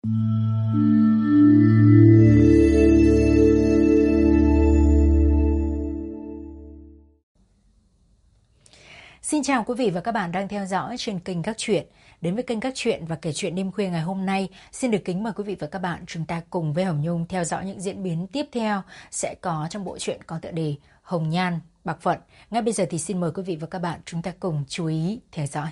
Xin chào quý vị và các bạn đang theo dõi trên kênh Các Chuyện. Đến với kênh Các Chuyện và Kể Chuyện Đêm Khuya ngày hôm nay, xin được kính mời quý vị và các bạn chúng ta cùng với Hồng Nhung theo dõi những diễn biến tiếp theo sẽ có trong bộ truyện có tựa đề Hồng Nhan Bạc Phận. Ngay bây giờ thì xin mời quý vị và các bạn chúng ta cùng chú ý theo dõi.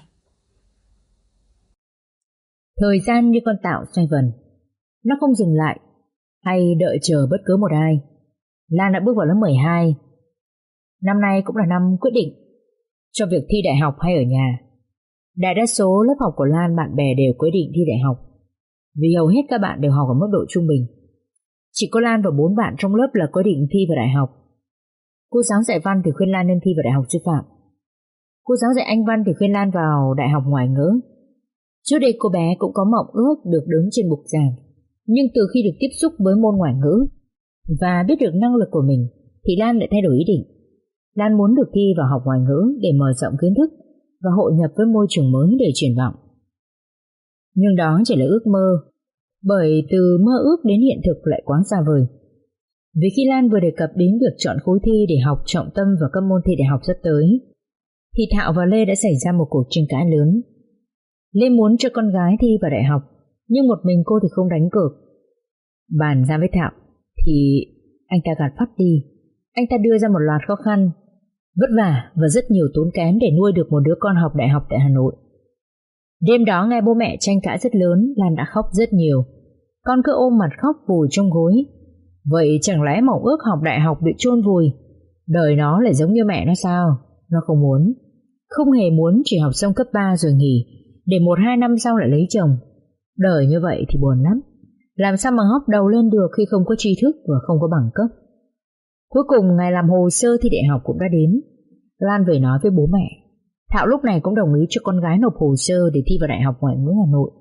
Thời gian như con tạo xoay vần, nó không dừng lại hay đợi chờ bất cứ một ai. Lan đã bước vào lớp 12. Năm nay cũng là năm quyết định cho việc thi đại học hay ở nhà. Đại đa số lớp học của Lan bạn bè đều quyết định thi đại học, vì hầu hết các bạn đều học ở mức độ trung bình. Chỉ có Lan và 4 bạn trong lớp là quyết định thi vào đại học. Cô giáo dạy văn thì khuyên Lan nên thi vào đại học sư phạm. Cô giáo dạy Anh văn thì khuyên Lan vào đại học ngoại ngữ. Trước đây cô bé cũng có mộng ước được đứng trên bục giảng, nhưng từ khi được tiếp xúc với môn ngoại ngữ và biết được năng lực của mình thì Lan lại thay đổi ý định. Lan muốn được thi vào học ngoại ngữ để mở rộng kiến thức và hội nhập với môi trường mới để triển vọng. Nhưng đó chỉ là ước mơ, bởi từ mơ ước đến hiện thực lại quá xa vời. Vì khi Lan vừa đề cập đến việc chọn khối thi để học trọng tâm vào các môn thi đại học sắp tới, thì Thảo và Lê đã xảy ra một cuộc tranh cãi lớn. Lê muốn cho con gái thi vào đại học, nhưng một mình cô thì không đánh cược. Bàn ra với Thảo thì anh ta gạt phắt đi. Anh ta đưa ra một loạt khó khăn, vất vả và rất nhiều tốn kém để nuôi được một đứa con học đại học tại Hà Nội. Đêm đó nghe bố mẹ tranh cãi rất lớn, Lan đã khóc rất nhiều. Con cứ ôm mặt khóc vùi trong gối. Vậy chẳng lẽ mộng ước học đại học bị chôn vùi? Đời nó lại giống như mẹ nó sao? Nó không muốn. Không hề muốn chỉ học xong cấp 3 rồi nghỉ, để 1-2 năm sau lại lấy chồng. Đời như vậy thì buồn lắm. Làm sao mà ngóc đầu lên được khi không có tri thức và không có bằng cấp? Cuối cùng ngày làm hồ sơ thi đại học cũng đã đến. Lan về nói với bố mẹ. Thảo lúc này cũng đồng ý cho con gái nộp hồ sơ để thi vào Đại học Ngoại ngữ Hà Nội.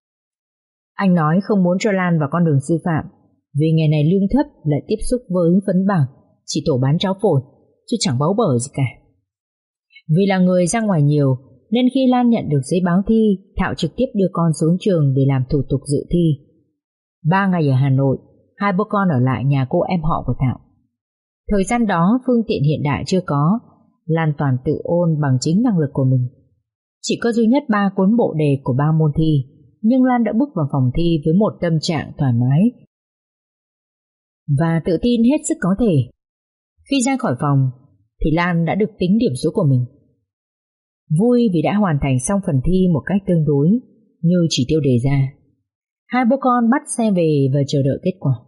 Anh nói không muốn cho Lan vào con đường sư phạm, vì nghề này lương thấp, lại tiếp xúc với phấn bảng, chỉ tổ bán cháo phổi, chứ chẳng báu bở gì cả. Vì là người ra ngoài nhiều, nên khi Lan nhận được giấy báo thi, Thảo trực tiếp đưa con xuống trường để làm thủ tục dự thi. 3 ngày ở Hà Nội, 2 bố con ở lại nhà cô em họ của Thảo. Thời gian đó phương tiện hiện đại chưa có, Lan toàn tự ôn bằng chính năng lực của mình. Chỉ có duy nhất 3 cuốn bộ đề của 3 môn thi, nhưng Lan đã bước vào phòng thi với một tâm trạng thoải mái và tự tin hết sức có thể. Khi ra khỏi phòng thì Lan đã được tính điểm số của mình. Vui vì đã hoàn thành xong phần thi một cách tương đối như chỉ tiêu đề ra. Hai bố con bắt xe về và chờ đợi kết quả.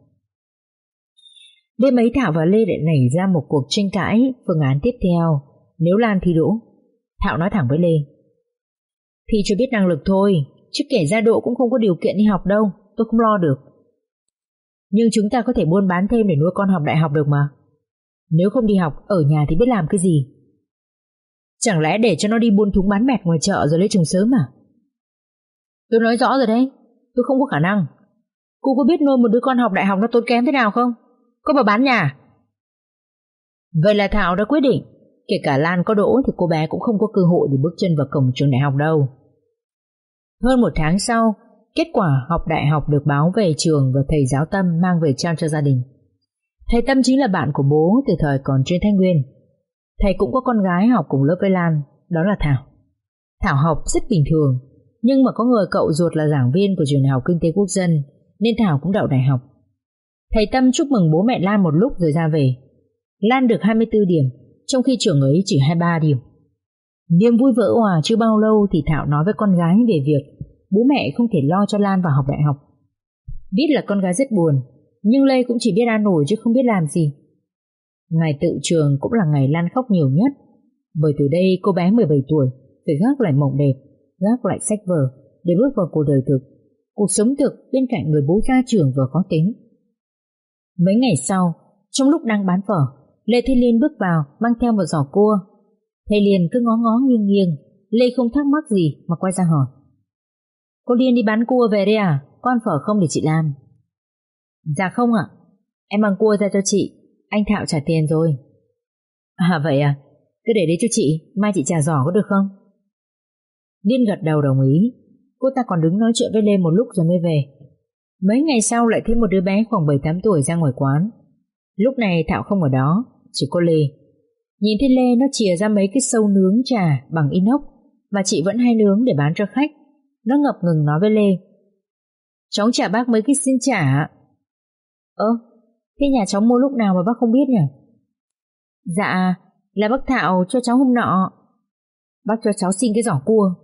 Đêm ấy Thảo và Lê lại nảy ra một cuộc tranh cãi phương án tiếp theo nếu Lan thi đỗ. Thảo nói thẳng với Lê: thi cho biết năng lực thôi, chứ kể ra đỗ cũng không có điều kiện đi học đâu, tôi không lo được. Nhưng chúng ta có thể buôn bán thêm để nuôi con học đại học được mà. Nếu không đi học, ở nhà thì biết làm cái gì? Chẳng lẽ để cho nó đi buôn thúng bán mẹt ngoài chợ rồi lấy chồng sớm à? Tôi nói rõ rồi đấy, tôi không có khả năng. Cô có biết nuôi một đứa con học đại học nó tốn kém thế nào không? Có mà bán nhà. Vậy là Thảo đã quyết định, kể cả Lan có đỗ thì cô bé cũng không có cơ hội để bước chân vào cổng trường đại học đâu. Hơn 1 tháng sau, kết quả học đại học được báo về trường và thầy giáo Tâm mang về trao cho gia đình. Thầy Tâm chính là bạn của bố từ thời còn trên Thái Nguyên. Thầy cũng có con gái học cùng lớp với Lan, đó là Thảo. Thảo học rất bình thường, nhưng mà có người cậu ruột là giảng viên của trường Đại học Kinh tế Quốc dân, nên Thảo cũng đậu đại học. Thầy Tâm chúc mừng bố mẹ Lan một lúc rồi ra về. Lan được 24 điểm, trong khi trường ấy chỉ 23 điểm. Niềm vui vỡ òa chưa bao lâu thì Thảo nói với con gái về việc bố mẹ không thể lo cho Lan vào học đại học. Biết là con gái rất buồn, nhưng Lê cũng chỉ biết an ủi chứ không biết làm gì. Ngày tự trường cũng là ngày Lan khóc nhiều nhất, bởi từ đây cô bé 17 tuổi phải gác lại mộng đẹp, gác lại sách vở để bước vào cuộc đời thực, cuộc sống thực bên cạnh người bố gia trưởng vừa khó tính. Mấy ngày sau, trong lúc đang bán phở, Lê Thanh Liên bước vào mang theo một giỏ cua. Thầy Liên cứ ngó ngó nghiêng nghiêng, Lê không thắc mắc gì mà quay ra hỏi: cô Liên đi bán cua về đây à? Có ăn phở không để chị làm? Dạ không ạ, em mang cua ra cho chị, anh Thạo trả tiền rồi. À vậy à, cứ để đấy cho chị, mai chị trả giỏ có được không? Liên gật đầu đồng ý. Cô ta còn đứng nói chuyện với Lê một lúc rồi mới về. Mấy ngày sau lại thấy một đứa bé khoảng 7-8 tuổi ra ngoài quán. Lúc này Thảo không ở đó, chỉ có Lê. Nhìn thấy Lê nó chìa ra mấy cái sâu nướng trà bằng inox mà chị vẫn hay nướng để bán cho khách. Nó ngập ngừng nói với Lê: "Cháu trả bác mấy cái xin trả ạ." Thế nhà cháu mua lúc nào mà bác không biết nhỉ?" "Dạ, là bác Thảo cho cháu hôm nọ. Bác cho cháu xin cái giỏ cua."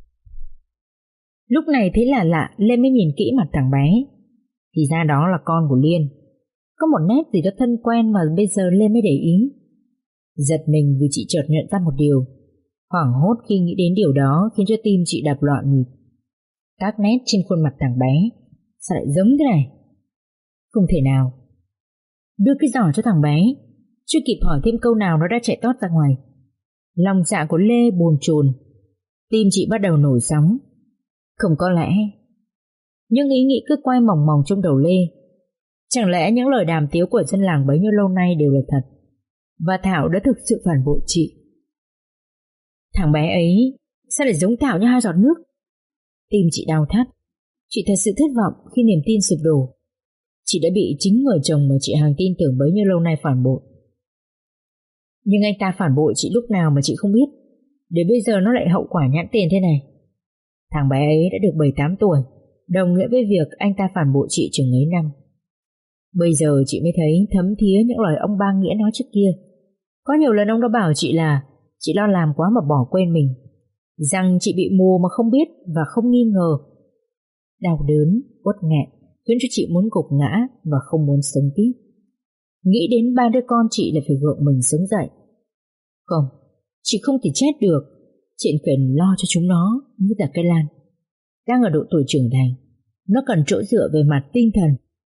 Lúc này thấy là lạ, Lê mới nhìn kỹ mặt thằng bé. Thì ra đó là con của Liên. Có một nét gì đó thân quen mà bây giờ Lê mới để ý. Giật mình vì chị chợt nhận ra một điều. Hoảng hốt khi nghĩ đến điều đó khiến cho tim chị đập loạn nhịp. Các nét trên khuôn mặt thằng bé sao lại giống thế này? Không thể nào. Đưa cái giỏ cho thằng bé, chưa kịp hỏi thêm câu nào nó đã chạy tót ra ngoài. Lòng dạ của Lê bồn chồn, tim chị bắt đầu nổi sóng. Không có lẽ. Nhưng ý nghĩ cứ quay mòng mòng trong đầu Lê. Chẳng lẽ những lời đàm tiếu của dân làng bấy nhiêu lâu nay đều là thật, và Thảo đã thực sự phản bội chị? Thằng bé ấy sao lại giống Thảo như hai giọt nước? Tim chị đau thắt. Chị thật sự thất vọng khi niềm tin sụp đổ. Chị đã bị chính người chồng mà chị Hằng tin tưởng bấy nhiêu lâu nay phản bội. Nhưng anh ta phản bội chị lúc nào mà chị không biết, để bây giờ nó lại hậu quả nhãn tiền thế này. Thằng bé ấy đã được 7-8 tuổi, đồng nghĩa với việc anh ta phản bội chị chừng ấy năm. Bây giờ chị mới thấy thấm thía những lời ông Ba Nghĩa nói trước kia. Có nhiều lần ông đã bảo chị là chị lo làm quá mà bỏ quên mình, rằng chị bị mù mà không biết và không nghi ngờ. Đau đớn, uất nghẹn khiến cho chị muốn gục ngã và không muốn sống tiếp. Nghĩ đến 3 đứa con chị là phải gượng mình sống dậy. Không, chị không thể chết được. Chị phải lo cho chúng nó như là cây Lan. Đang ở độ tuổi trưởng thành, nó cần chỗ dựa về mặt tinh thần.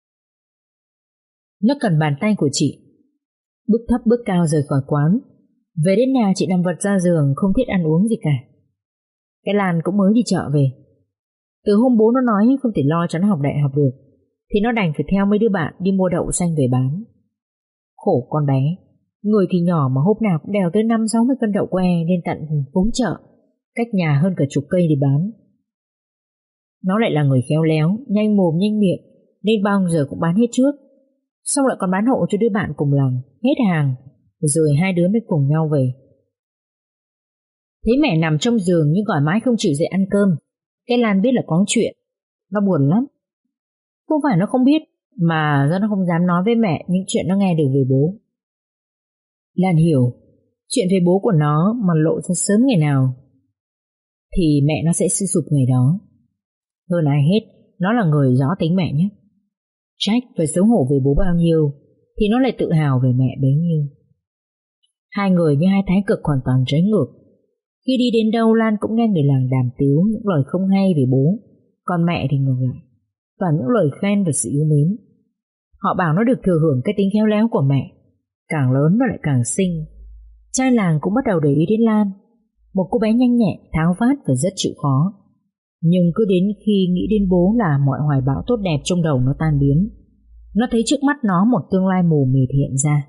Nó cần bàn tay của chị. Bước thấp bước cao rời khỏi quán. Về đến nhà chị nằm vật ra giường, không thiết ăn uống gì cả. Cái Lan cũng mới đi chợ về. Từ hôm bố nó nói không thể lo cho nó học đại học được, thì nó đành phải theo mấy đứa bạn đi mua đậu xanh về bán. Khổ con bé, người thì nhỏ mà hôm nào cũng đèo tới 50-60 cân đậu que lên tận phố chợ, cách nhà hơn cả chục cây để bán. Nó lại là người khéo léo, nhanh mồm nhanh miệng, nên bao giờ cũng bán hết trước, xong lại còn bán hộ cho đứa bạn cùng làng, hết hàng, rồi hai đứa mới cùng nhau về. Thấy mẹ nằm trong giường nhưng gọi mãi không chịu dậy ăn cơm, cái Lan biết là có chuyện. Nó buồn lắm. Không phải nó không biết, mà do nó không dám nói với mẹ những chuyện nó nghe được về bố. Lan hiểu, chuyện về bố của nó mà lộ ra sớm ngày nào thì mẹ nó sẽ suy sụp ngày đó. Hơn ai hết, nó là người rõ tính mẹ nhất. Trách và xấu hổ về bố bao nhiêu thì nó lại tự hào về mẹ bấy nhiêu. Hai người như hai thái cực hoàn toàn trái ngược. Khi đi đến đâu Lan cũng nghe người làng đàm tiếu những lời không hay về bố, còn mẹ thì ngược lại, toàn những lời khen và sự yêu mến. Họ bảo nó được thừa hưởng cái tính khéo léo của mẹ. Càng lớn nó lại càng xinh. Trai làng cũng bắt đầu để ý đến Lan, một cô bé nhanh nhẹn, tháo vát và rất chịu khó. Nhưng cứ đến khi nghĩ đến bố là mọi hoài bão tốt đẹp trong đầu nó tan biến. Nó thấy trước mắt nó một tương lai mù mịt hiện ra.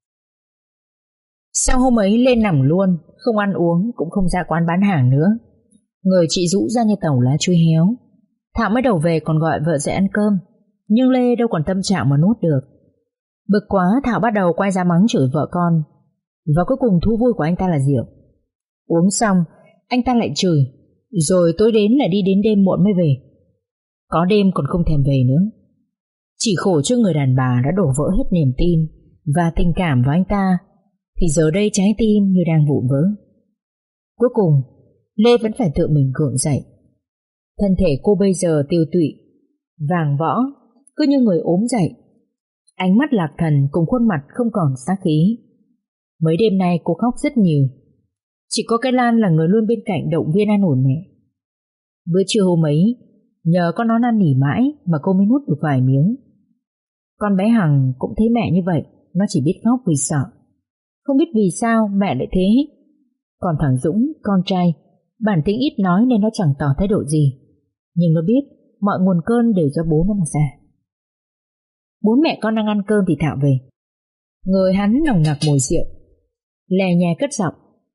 Sau hôm ấy lên nằm luôn, không ăn uống, cũng không ra quán bán hàng nữa. Người chị rũ ra như tàu lá chuối héo. Thảo mới đầu về còn gọi vợ dậy ăn cơm, nhưng Lê đâu còn tâm trạng mà nuốt được. Bực quá, Thảo bắt đầu quay ra mắng chửi vợ con. Và cuối cùng thú vui của anh ta là rượu. Uống xong, anh ta lại chửi, rồi tối đến là đi đến đêm muộn mới về. Có đêm còn không thèm về nữa. Chỉ khổ cho người đàn bà đã đổ vỡ hết niềm tin và tình cảm vào anh ta, thì giờ đây trái tim như đang vụn vỡ. Cuối cùng Lê vẫn phải tự mình gượng dậy. Thân thể cô bây giờ tiêu tụy, vàng võ, cứ như người ốm dậy. Ánh mắt lạc thần cùng khuôn mặt không còn sát khí. Mấy đêm nay cô khóc rất nhiều. Chỉ có cái Lan là người luôn bên cạnh động viên an ủi mẹ. Bữa trưa hôm ấy, nhờ có nó năn nỉ mãi mà cô mới nuốt được vài miếng. Con bé Hằng cũng thấy mẹ như vậy, nó chỉ biết khóc vì sợ. Không biết vì sao mẹ lại thế. Còn thằng Dũng, con trai, bản tính ít nói nên nó chẳng tỏ thái độ gì. Nhưng nó biết mọi nguồn cơn đều do bố nó mà ra. Bốn mẹ con đang ăn cơm thì Thảo về. Người hắn nồng nặc mùi rượu, lè nhè cất giọng.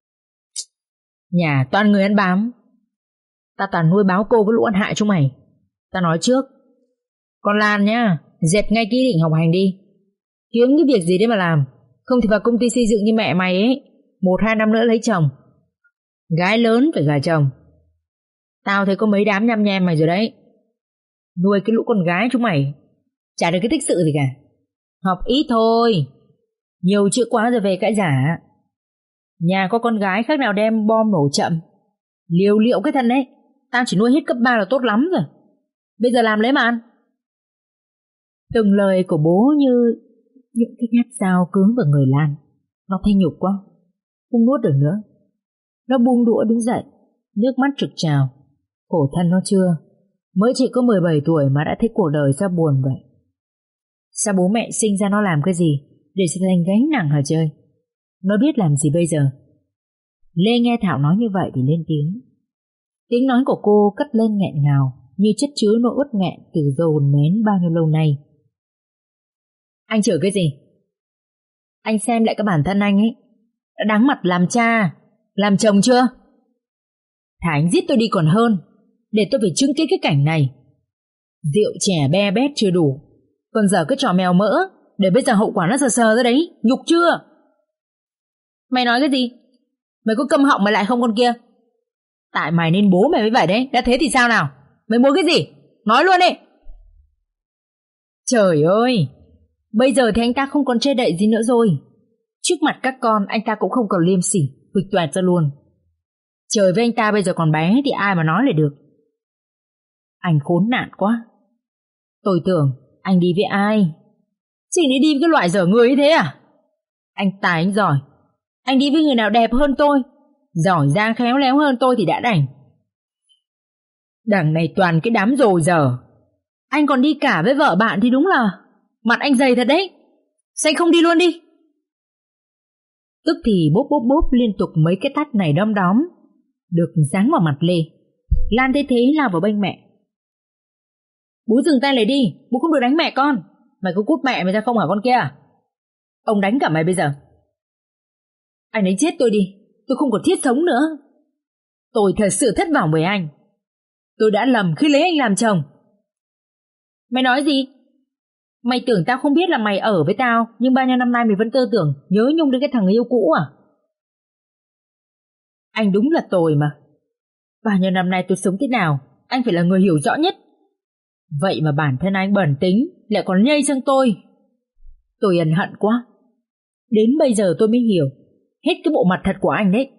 Nhà toàn người ăn bám. Ta toàn nuôi báo cô với lũ ăn hại chúng mày. Ta nói trước, Con Lan nhá, dẹp ngay cái ý định học hành đi. Kiếm cái việc gì đấy mà làm. Không thì vào công ty xây dựng như mẹ mày ấy, 1-2 năm nữa lấy chồng. Gái lớn phải gả chồng. Tao thấy có mấy đám nhăm nhem mày rồi đấy. Nuôi cái lũ con gái chúng mày chả được cái tích sự gì cả. Học ít thôi, nhiều chữ quá rồi về cãi giả. Nhà có con gái khác nào đem bom nổ chậm. Liều liệu cái thân đấy. Tao chỉ nuôi hết cấp 3 là tốt lắm rồi. Bây giờ làm lấy mà ăn. Từng lời của bố như những cái nhát dao cứng vào người Lan. Nó thấy nhục quá, không nuốt được nữa. Nó buông đũa đứng dậy, nước mắt trực trào. Khổ thân nó chưa, mới chỉ có 17 tuổi mà đã thấy cuộc đời sao buồn vậy. Sao bố mẹ sinh ra nó làm cái gì để trở thành gánh nặng hả trời? Nó biết làm gì bây giờ? Lê nghe Thảo nói như vậy thì lên tiếng. Tiếng nói của cô cất lên nghẹn ngào, như chất chứa nỗi uất nghẹn từ dồn nén bao nhiêu lâu nay. Anh chửi cái gì? Anh xem lại cái bản thân anh ấy, đã đáng mặt làm cha, làm chồng chưa? Thà anh giết tôi đi còn hơn, để tôi phải chứng kiến cái cảnh này. Rượu chè be bét chưa đủ, còn giờ cái trò mèo mỡ, để bây giờ hậu quả nó sờ sờ ra đấy, nhục chưa? Mày nói cái gì? Mày có câm họng mày lại không con kia? Tại mày nên bố mày mới vậy đấy, đã thế thì sao nào? Mày muốn cái gì? Nói luôn đi. Trời ơi, bây giờ thì anh ta không còn che đậy gì nữa rồi. Trước mặt các con anh ta cũng không còn liêm sỉ, huỵch toẹt ra luôn. Trời với anh ta bây giờ còn bé thì ai mà nói lại được. Anh khốn nạn quá. Tôi tưởng anh đi với ai? Chị đi với cái loại dở người như thế à? Anh tài anh giỏi, anh đi với người nào đẹp hơn tôi, giỏi giang khéo léo hơn tôi thì đã đành. Đằng này toàn cái đám dồi dở. Anh còn đi cả với vợ bạn thì đúng là mặt anh dày thật đấy. Sao anh không đi luôn đi? Tức thì bốp bốp bốp liên tục mấy cái tát này đom đóm được giáng vào mặt Lê. Lan thấy thế lao vào bênh mẹ. Bố dừng tay lại đi, bố không được đánh mẹ con. Mày có cút mẹ mày ra không hả con kia? Ông đánh cả mày bây giờ. Anh đánh chết tôi đi, tôi không còn thiết sống nữa. Tôi thật sự thất vọng với anh. Tôi đã lầm khi lấy anh làm chồng. Mày nói gì? Mày tưởng tao không biết là mày ở với tao, nhưng bao nhiêu năm nay mày vẫn tư tưởng nhớ nhung đến cái thằng yêu cũ à? Anh đúng là tồi mà. Bao nhiêu năm nay tôi sống thế nào, anh phải là người hiểu rõ nhất. Vậy mà bản thân anh bẩn tính, lại còn nhây sang tôi. Tôi ân hận quá. Đến bây giờ tôi mới hiểu hết cái bộ mặt thật của anh đấy.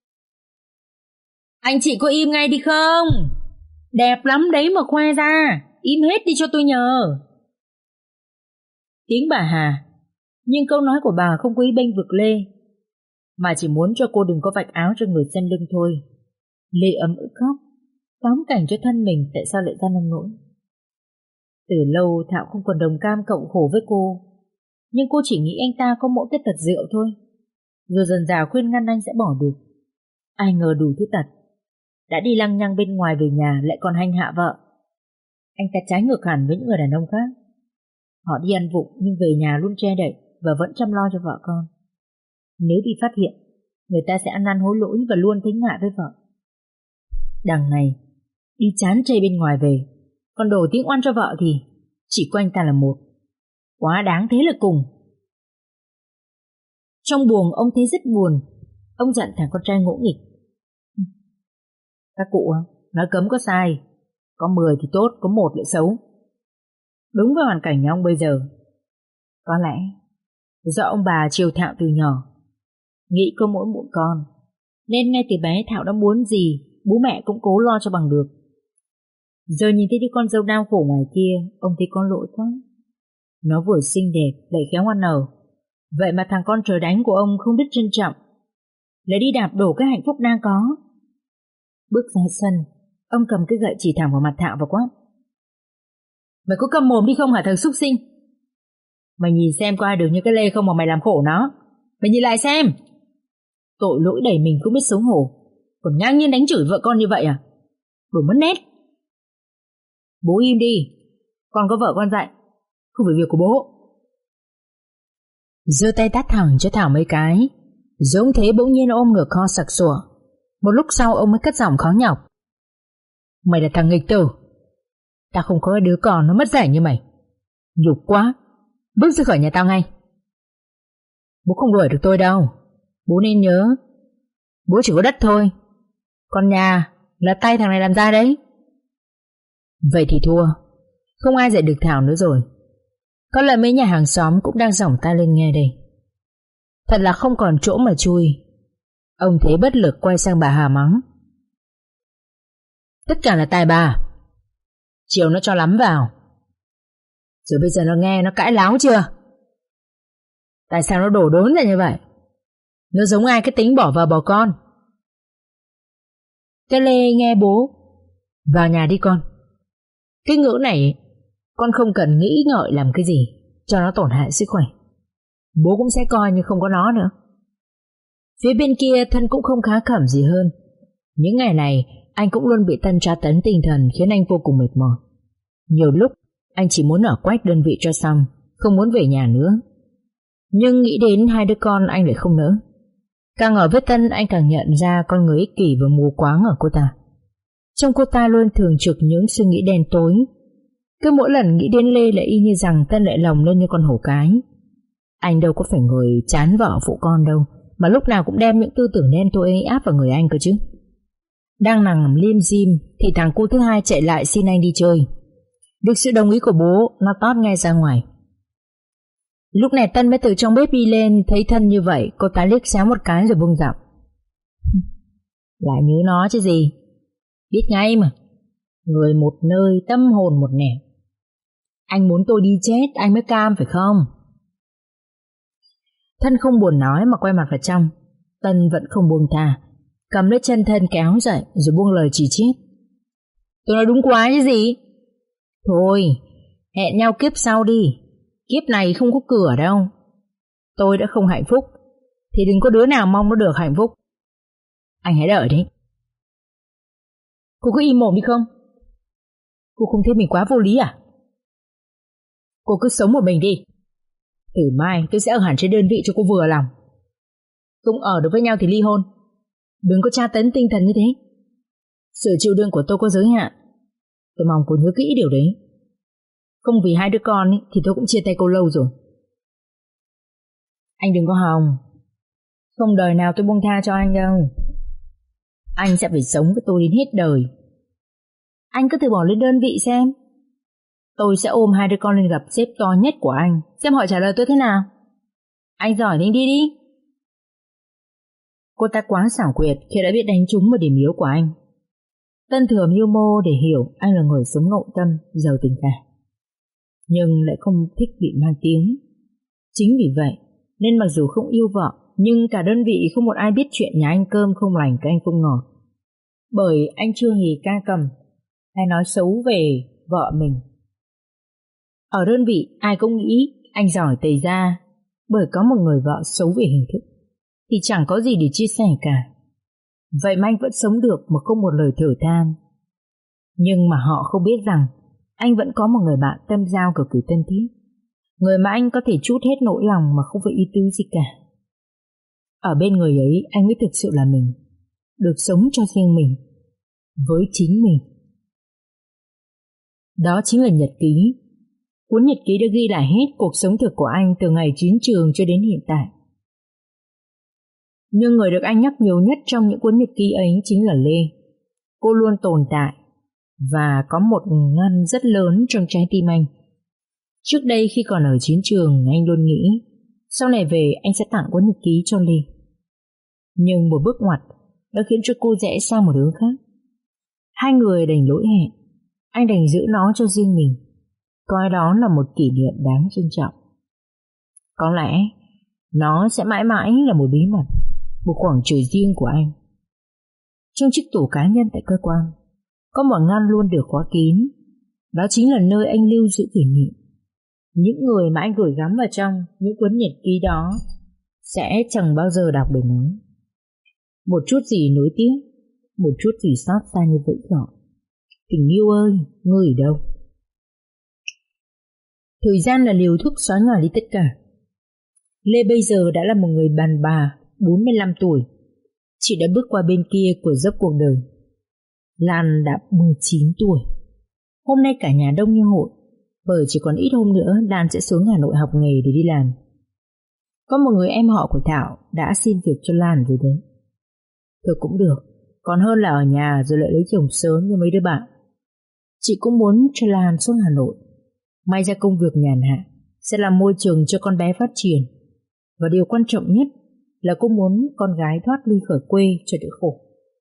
Anh chị có im ngay đi không? Đẹp lắm đấy mà khoe ra. Im hết đi cho tôi nhờ. Tiếng bà Hà, nhưng câu nói của bà không có ý bênh vực Lê, mà chỉ muốn cho cô đừng có vạch áo cho người xem lưng thôi. Lê ấm ức khóc, tóm cảnh cho thân mình tại sao lại ra nông nỗi. Từ lâu Thảo không còn đồng cam cộng khổ với cô, nhưng cô chỉ nghĩ anh ta có mỗi cái tật rượu thôi, rồi dần dà khuyên ngăn anh sẽ bỏ được. Ai ngờ đủ thứ tật, đã đi lăng nhăng bên ngoài về nhà lại còn hành hạ vợ. Anh ta trái ngược hẳn với những người đàn ông khác. Họ đi ăn vụng nhưng về nhà luôn che đậy và vẫn chăm lo cho vợ con. Nếu bị phát hiện, người ta sẽ ăn năn hối lỗi và luôn thấy ngại với vợ. Đằng này, đi chán chê bên ngoài về, còn đổ tiếng oan cho vợ thì chỉ có anh ta là một. Quá đáng thế là cùng. Trong buồng ông thấy rất buồn. Ông dặn thằng con trai ngỗ nghịch. Các cụ nói cấm có sai, có 10 thì tốt, có 1 lại xấu. Đúng với hoàn cảnh nhà ông bây giờ. Có lẽ do ông bà chiều Thảo từ nhỏ, nghĩ có mỗi một con, nên ngay từ bé Thảo đã muốn gì bố mẹ cũng cố lo cho bằng được. Giờ nhìn thấy đứa con dâu đau khổ ngoài kia, ông thấy có lỗi quá. Nó vừa xinh đẹp lại khéo ăn nở, vậy mà thằng con trời đánh của ông không biết trân trọng, lại đi đạp đổ cái hạnh phúc đang có. Bước ra sân, ông cầm cái gậy chỉ thẳng vào mặt Thảo và quát: Mày có câm mồm đi không hả thằng súc sinh? Mày nhìn xem có ai được như cái Lê không mà mày làm khổ nó. Mày nhìn lại xem. Tội lỗi đầy mình không biết xấu hổ, còn ngang nhiên đánh chửi vợ con như vậy à? Đồ mất nét. Bố im đi, con có vợ con dạy, không phải việc của bố. Giơ tay tát thẳng cho Thảo mấy cái, giống thế bỗng nhiên ôm ngược kho sặc sụa. Một lúc sau ông mới cất giọng khó nhọc: Mày là thằng nghịch tử, Tao không có đứa con nó mất dạy như mày. Nhục quá. Bước ra khỏi nhà tao ngay. Bố không đuổi được tôi đâu. Bố nên nhớ, bố chỉ có đất thôi, còn nhà là tay thằng này làm ra đấy. Vậy thì thua. Không ai dạy được Thảo nữa rồi. Có lẽ mấy nhà hàng xóm cũng đang giỏng tai lên nghe đây. Thật là không còn chỗ mà chui. Ông Thế bất lực quay sang bà Hà mắng. Tất cả là tại bà. Chiều nó cho lắm vào, rồi bây giờ nó nghe nó cãi láo chưa? Tại sao nó đổ đốn ra như vậy? Nó giống ai cái tính bỏ vợ bỏ con. Cái Lê nghe bố. Vào nhà đi con. Cái ngữ này con không cần nghĩ ngợi làm cái gì cho nó tổn hại sức khỏe. Bố cũng sẽ coi như không có nó nữa. Phía bên kia Thân cũng không khá khẩm gì hơn. Những ngày này anh cũng luôn bị Tân tra tấn tinh thần, khiến anh vô cùng mệt mỏi. Nhiều lúc anh chỉ muốn ở quách đơn vị cho xong, không muốn về nhà nữa. Nhưng nghĩ đến hai đứa con anh lại không nỡ. Càng ở với Tân anh càng nhận ra con người ích kỷ và mù quáng ở cô ta. Trong cô ta luôn thường trực những suy nghĩ đen tối. Cứ mỗi lần nghĩ đến Lê lại y như rằng Tân lại lồng lên như con hổ cái. Anh đâu có phải người chán vợ phụ con đâu, mà lúc nào cũng đem những tư tưởng đen tối ấy áp vào người anh cơ chứ. Đang nằm lim dim thì thằng cu thứ hai chạy lại xin anh đi chơi. Được sự đồng ý của bố, nó tót ngay ra ngoài. Lúc này Tân mới từ trong bếp đi lên, thấy Thân như vậy, cô ta liếc xéo một cái rồi buông giọng. Lại nhớ nó chứ gì. Biết ngay mà. Người một nơi, tâm hồn một nẻo. Anh muốn tôi đi chết anh mới cam phải không? Thân không buồn nói mà quay mặt vào trong. Tân vẫn không buông tha, cầm lấy chân Thân kéo dậy rồi buông lời chỉ trích. Tôi nói đúng quá chứ gì. Thôi, hẹn nhau kiếp sau đi. Kiếp này không có cửa đâu. Tôi đã không hạnh phúc thì đừng có đứa nào mong nó được hạnh phúc. Anh hãy đợi đấy. Cô cứ im mồm đi không? Cô không thấy mình quá vô lý à? Cô cứ sống một mình đi. Từ mai tôi sẽ ở hẳn trên đơn vị cho cô vừa lòng. Không ở được với nhau thì ly hôn. Đừng có tra tấn tinh thần như thế. Sự chịu đựng của tôi có giới hạn. Tôi mong cô nhớ kỹ điều đấy. Không vì hai đứa con ấy, thì tôi cũng chia tay cô lâu rồi. Anh đừng có hòng. Không đời nào tôi buông tha cho anh đâu. Anh sẽ phải sống với tôi đến hết đời. Anh cứ thử bỏ lên đơn vị xem. Tôi sẽ ôm hai đứa con lên gặp sếp to nhất của anh, xem họ trả lời tôi thế nào. Anh giỏi nên đi đi. Cô ta quá xảo quyệt khi đã biết đánh trúng vào điểm yếu của anh. Tân thừa mưu mô để hiểu anh là người sống ngộ tâm, giàu tình cảm, nhưng lại không thích bị mang tiếng. Chính vì vậy nên mặc dù không yêu vợ, nhưng cả đơn vị không một ai biết chuyện nhà anh cơm không lành cái anh không ngọt. Bởi anh chưa hề ca cầm hay nói xấu về vợ mình. Ở đơn vị ai cũng nghĩ anh giỏi tẩy da, bởi có một người vợ xấu về hình thức thì chẳng có gì để chia sẻ cả. Vậy mà anh vẫn sống được mà không một lời thở than. Nhưng mà họ không biết rằng anh vẫn có một người bạn tâm giao cực kỳ thân thiết, người mà anh có thể trút hết nỗi lòng mà không phải ý tứ gì cả. Ở bên người ấy anh mới thực sự là mình, được sống cho riêng mình, với chính mình. Đó chính là nhật ký. Cuốn nhật ký đã ghi lại hết cuộc sống thực của anh từ ngày chiến trường cho đến hiện tại. Nhưng người được anh nhắc nhiều nhất trong những cuốn nhật ký ấy chính là Lê. Cô luôn tồn tại và có một ngăn rất lớn trong trái tim anh. Trước đây khi còn ở chiến trường, anh luôn nghĩ sau này về anh sẽ tặng cuốn nhật ký cho Lê. Nhưng một bước ngoặt đã khiến cho cô rẽ sang một hướng khác. Hai người đành lỗi hẹn. Anh đành giữ nó cho riêng mình, coi đó là một kỷ niệm đáng trân trọng. Có lẽ nó sẽ mãi mãi là một bí mật, một khoảng trời riêng của anh. Trong chiếc tủ cá nhân tại cơ quan có một ngăn luôn được khóa kín. Đó chính là nơi anh lưu giữ kỷ niệm. Những người mà anh gửi gắm vào trong những cuốn nhật ký đó sẽ chẳng bao giờ đọc được nó. Một chút gì nối tiếc, một chút gì xót xa như vậy rõ. Tình yêu ơi, ngươi ở đâu? Thời gian là liều thuốc xóa nhòa đi tất cả. Lê bây giờ đã là một người đàn bà 45 tuổi. Chị đã bước qua bên kia của dốc cuộc đời. Lan đã 19 tuổi. Hôm nay cả nhà đông như hội, bởi chỉ còn ít hôm nữa Lan sẽ xuống Hà Nội học nghề để đi làm. Có một người em họ của Thảo đã xin việc cho Lan rồi đấy. Thôi cũng được, còn hơn là ở nhà rồi lại lấy chồng sớm như mấy đứa bạn. Chị cũng muốn cho Lan xuống Hà Nội. May ra công việc nhàn hạ sẽ làm môi trường cho con bé phát triển. Và điều quan trọng nhất là cô muốn con gái thoát ly khỏi quê cho đỡ khổ.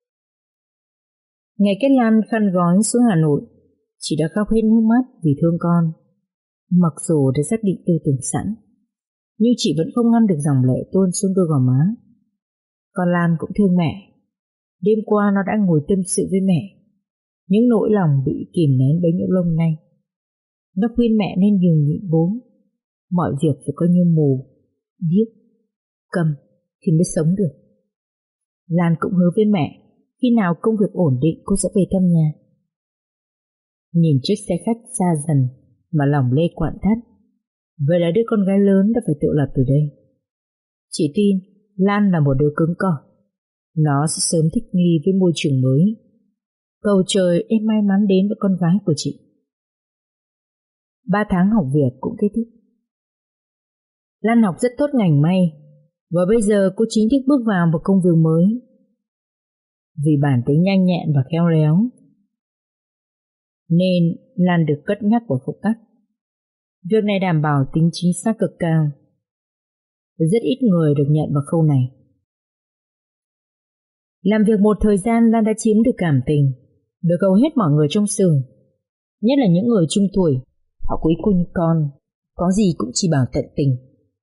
Ngày kết Lan khăn gói xuống Hà Nội, chị đã khóc hết nước mắt vì thương con. Mặc dù đã xác định tư tưởng sẵn, nhưng chị vẫn không ngăn được dòng lệ tuôn xuống đôi gò má. Con Lan cũng thương mẹ. Đêm qua nó đã ngồi tâm sự với mẹ những nỗi lòng bị kìm nén bấy nhiêu lâu nay. Nó khuyên mẹ nên nhường nhịn bố, mọi việc phải coi như mù, điếc, câm thì mới sống được. Lan cũng hứa với mẹ khi nào công việc ổn định cô sẽ về thăm nhà. Nhìn chiếc xe khách xa dần mà lòng Lê quặn thắt. Vậy là đứa con gái lớn đã phải tự lập từ đây. Chị tin Lan là một đứa cứng cỏi. Nó sẽ sớm thích nghi với môi trường mới. Cầu trời em may mắn đến với con gái của chị. 3 tháng học việc cũng kết thúc. Lan học rất tốt ngành may, và bây giờ cô chính thức bước vào một công việc mới. Vì bản tính nhanh nhẹn và khéo léo nên Lan được cất nhắc và phục cách. Việc này đảm bảo tính chính xác cực cao. Rất ít người được nhận vào khâu này. Làm việc một thời gian, Lan đã chiếm được cảm tình, được hầu hết mọi người trong xưởng, nhất là những người trung tuổi. Họ quý cô như con, có gì cũng chỉ bảo tận tình.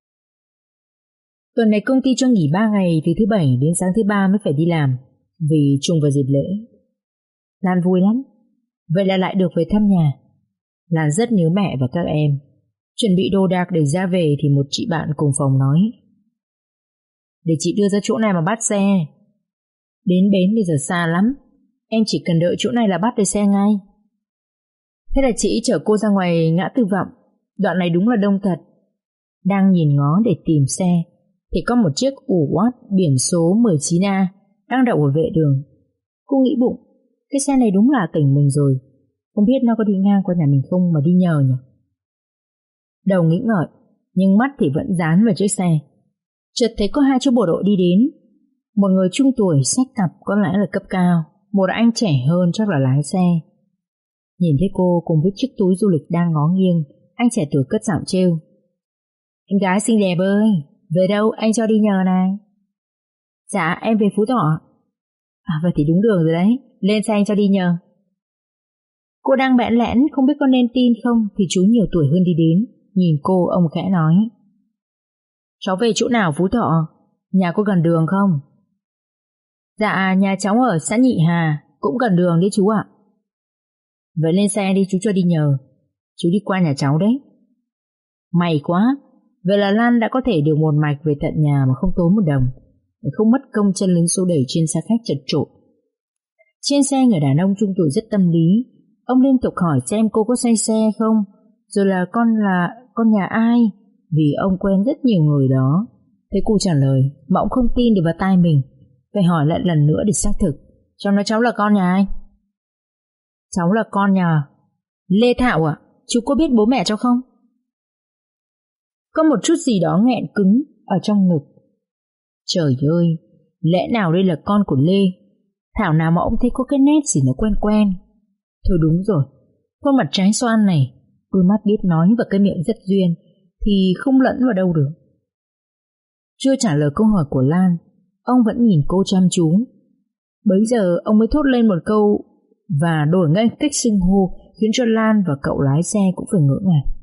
Tuần này công ty cho nghỉ 3 ngày, từ thứ Bảy đến sáng thứ Ba mới phải đi làm, vì trùng vào dịp lễ. Lan vui lắm, vậy là lại được về thăm nhà. Lan rất nhớ mẹ và các em. Chuẩn bị đồ đạc để ra về thì một chị bạn cùng phòng nói: để chị đưa ra chỗ này mà bắt xe. Đến bến bây giờ xa lắm, em chỉ cần đợi chỗ này là bắt được xe ngay. Thế là chị chở cô ra ngoài ngã tư Vọng. Đoạn này đúng là đông thật. Đang nhìn ngó để tìm xe thì có một chiếc ủ oát biển số 19A đang đậu ở vệ đường. Cô nghĩ bụng, cái xe này đúng là tỉnh mình rồi, không biết nó có đi ngang qua nhà mình không mà đi nhờ nhỉ. Đầu nghĩ ngợi, nhưng mắt thì vẫn dán vào chiếc xe. Chợt thấy có 2 chú bộ đội đi đến. Một người trung tuổi xách cặp có lẽ là cấp cao, một anh trẻ hơn chắc là lái xe. Nhìn thấy cô cùng với chiếc túi du lịch đang ngó nghiêng, anh trẻ tuổi cất giọng trêu: em gái xinh đẹp ơi, về đâu, anh cho đi nhờ này. Dạ em về Phú Thọ. À vậy thì đúng đường rồi đấy, lên xe anh cho đi nhờ. Cô đang bẽn lẽn không biết có nên tin không thì chú nhiều tuổi hơn đi đến. Nhìn cô, ông khẽ nói: cháu về chỗ nào Phú Thọ? Nhà có gần đường không? Dạ nhà cháu ở xã Nhị Hà, cũng gần đường đấy chú ạ. Vậy lên xe đi, chú cho đi nhờ. Chú đi qua nhà cháu đấy. May quá, vậy là Lan đã có thể được một mạch về tận nhà mà không tốn một đồng, để không mất công chân lính xô đẩy trên xe khách chật chội. Trên xe người đàn ông trung tuổi rất tâm lý. Ông liên tục hỏi xem cô có say xe không, rồi là con nhà ai, vì ông quen rất nhiều người đó. Thế cô trả lời mà ông không tin được vào tai mình, phải hỏi lại lần nữa để xác thực. Cháu nói cháu là con nhà ai? Cháu là con nhà Lê Thảo ạ. Chú có biết bố mẹ cháu không? Có một chút gì đó nghẹn cứng ở trong ngực. Trời ơi, lẽ nào đây là con của Lê? Thảo nào mà ông thấy có cái nét gì nó quen quen. Thôi đúng rồi, khuôn mặt trái xoan này, đôi mắt biết nói và cái miệng rất duyên, thì không lẫn vào đâu được. Chưa trả lời câu hỏi của Lan, ông vẫn nhìn cô chăm chú. Bấy giờ ông mới thốt lên một câu và đổi ngay cách xưng hô, khiến cho Lan và cậu lái xe cũng phải ngỡ ngàng.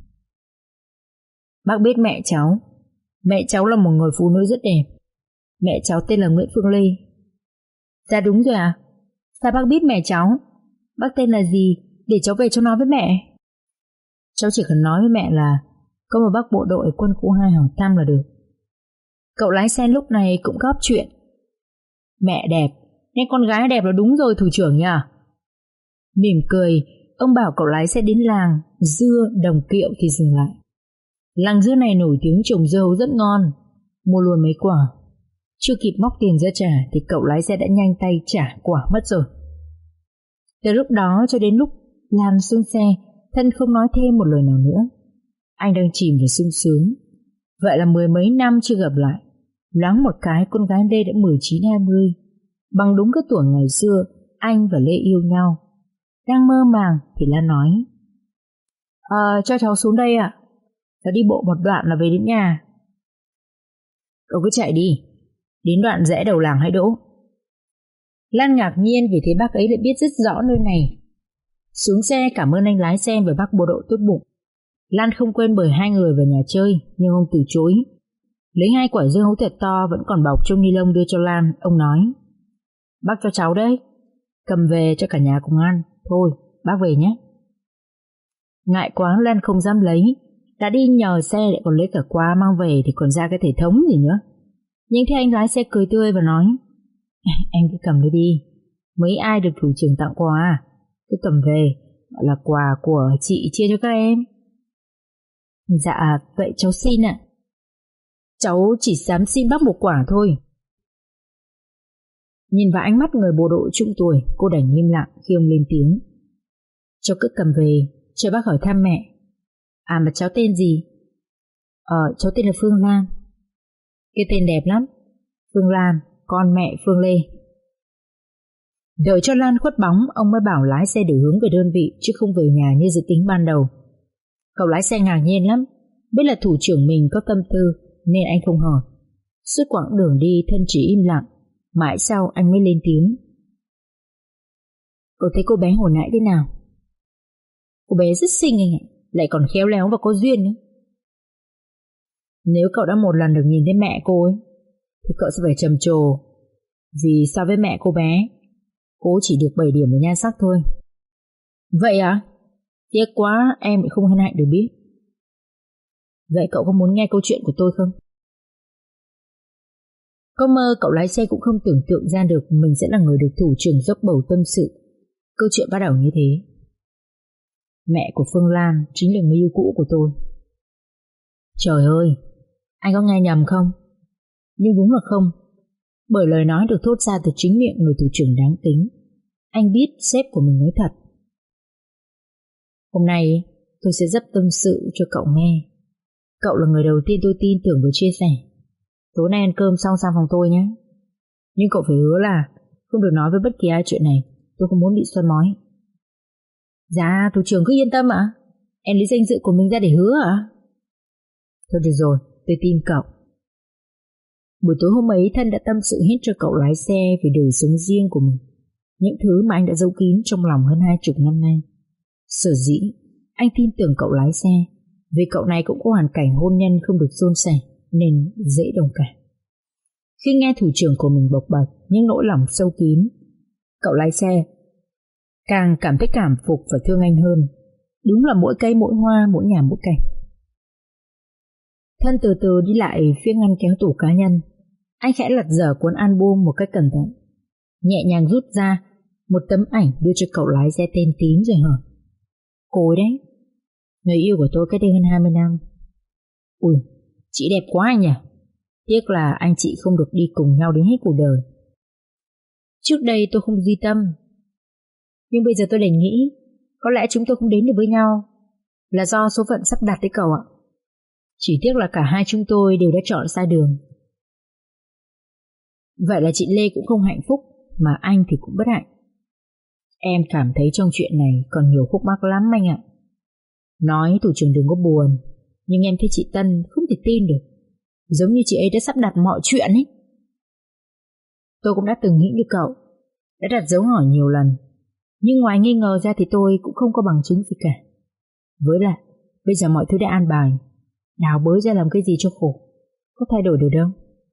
Bác biết mẹ cháu. Mẹ cháu là một người phụ nữ rất đẹp. Mẹ cháu tên là Nguyễn Phương Lê. Dạ đúng rồi à? Sao bác biết mẹ cháu? Bác tên là gì để cháu về cháu nói với mẹ? Cháu chỉ cần nói với mẹ là có một bác bộ đội quân khu 2 hỏi thăm là được. Cậu lái xe lúc này cũng góp chuyện. Mẹ đẹp nên con gái đẹp là đúng rồi thủ trưởng nhỉ? Mỉm cười, ông bảo cậu lái xe đến làng dưa Đồng Kiệu thì dừng lại. Làng dưa này nổi tiếng trồng dưa rất ngon. Mua luôn mấy quả. Chưa kịp móc tiền ra trả thì cậu lái xe đã nhanh tay trả quả mất rồi. Từ lúc đó cho đến lúc Lan xuống xe, thân không nói thêm một lời nào nữa. Anh đang chìm vào sung sướng. Vậy là 10 mấy năm chưa gặp lại. Loáng một cái con gái Lê đã 19-20. Bằng đúng cái tuổi ngày xưa anh và Lê yêu nhau. Đang mơ màng thì Lan nói: cho cháu xuống đây ạ. Cháu đi bộ một đoạn là về đến nhà. Cậu cứ chạy đi, đến đoạn rẽ đầu làng hãy đỗ. Lan ngạc nhiên vì thấy bác ấy lại biết rất rõ nơi này. Xuống xe cảm ơn anh lái xe và bác bộ đội tốt bụng. Lan không quên mời hai người vào nhà chơi, nhưng ông từ chối. Lấy 2 quả dưa hấu thật to vẫn còn bọc trong ni lông đưa cho Lan. Ông nói: bác cho cháu đấy, cầm về cho cả nhà cùng ăn. Thôi bác về nhé. Ngại quá Lan không dám lấy. Đã đi nhờ xe lại còn lấy cả quà mang về thì còn ra cái thể thống gì nữa. Nhưng thấy anh lái xe cười tươi và nói: em cứ cầm lấy đi, mấy ai được thủ trưởng tặng quà, cứ cầm về, gọi là quà của chị chia cho các em. Dạ vậy cháu xin ạ. Cháu chỉ dám xin bác một quả thôi. Nhìn vào ánh mắt người bộ đội trung tuổi, cô đành im lặng khi ông lên tiếng: cháu cứ cầm về, cho bác hỏi thăm mẹ. À mà cháu tên gì? Cháu tên là Phương Lan. Cái tên đẹp lắm. Phương Lan, con mẹ Phương Lê. Đợi cho Lan khuất bóng, ông mới bảo lái xe để hướng về đơn vị chứ không về nhà như dự tính ban đầu. Cậu lái xe ngạc nhiên lắm, biết là thủ trưởng mình có tâm tư nên anh không hỏi. Suốt quãng đường đi thân chỉ im lặng, mãi sau anh mới lên tiếng: cậu thấy cô bé hồi nãy thế nào? Cô bé rất xinh anh ạ, lại còn khéo léo và có duyên nữa. Nếu cậu đã một lần được nhìn thấy mẹ cô ấy thì cậu sẽ phải trầm trồ, vì so với mẹ cô bé, cô chỉ được 7 điểm về nhan sắc thôi. Vậy à? Tiếc quá em lại không hân hạnh được biết. Vậy cậu có muốn nghe câu chuyện của tôi không? Có mơ cậu lái xe cũng không tưởng tượng ra được mình sẽ là người được thủ trưởng dốc bầu tâm sự. Câu chuyện bắt đầu như thế. Mẹ của Phương Lan chính là người yêu cũ của tôi. Trời ơi, anh có nghe nhầm không? Nhưng đúng là không, bởi lời nói được thốt ra từ chính miệng người thủ trưởng đáng kính. Anh biết sếp của mình nói thật. Hôm nay tôi sẽ dấp tâm sự cho cậu nghe. Cậu là người đầu tiên tôi tin tưởng và chia sẻ. Tối nay ăn cơm xong sang phòng tôi nhé. Nhưng cậu phải hứa là không được nói với bất kỳ ai chuyện này. Tôi không muốn bị soi mói. Dạ, thủ trưởng cứ yên tâm ạ. Em lấy danh dự của mình ra để hứa ạ. Thôi được rồi, tôi tin cậu. Buổi tối hôm ấy Thân đã tâm sự hết cho cậu lái xe về đời sống riêng của mình, những thứ mà anh đã giấu kín trong lòng hơn 20 năm nay. Sở dĩ anh tin tưởng cậu lái xe vì cậu này cũng có hoàn cảnh hôn nhân không được suôn sẻ nên dễ đồng cảm. Khi nghe thủ trưởng của mình bộc bạch những nỗi lòng sâu kín, cậu lái xe càng cảm thấy cảm phục và thương anh hơn. Đúng là mỗi cây mỗi hoa, mỗi nhà mỗi cảnh. Thân từ từ đi lại phía ngăn kéo tủ cá nhân. Anh khẽ lật dở cuốn album một cách cẩn thận, nhẹ nhàng rút ra một tấm ảnh đưa cho cậu lái xe tên Tín rồi hỏi: cô ấy đấy, người yêu của tôi cách đây hơn 20 năm. Ui, chị đẹp quá anh nhỉ. Tiếc là anh chị không được đi cùng nhau đến hết cuộc đời. Trước đây tôi không duy tâm, nhưng bây giờ tôi lại nghĩ có lẽ chúng tôi không đến được với nhau là do số phận sắp đặt đấy cậu ạ. Chỉ tiếc là cả hai chúng tôi đều đã chọn sai đường. Vậy là chị Lê cũng không hạnh phúc, mà anh thì cũng bất hạnh. Em cảm thấy trong chuyện này còn nhiều khúc mắc lắm anh ạ. Nói thủ trưởng đừng có buồn, nhưng em thấy chị Tân không thể tin được, giống như chị ấy đã sắp đặt mọi chuyện ấy. Tôi cũng đã từng nghĩ như cậu, đã đặt dấu hỏi nhiều lần, nhưng ngoài nghi ngờ ra thì tôi cũng không có bằng chứng gì cả. Với lại bây giờ mọi thứ đã an bài, đào bới ra làm cái gì cho khổ, có thay đổi được đâu.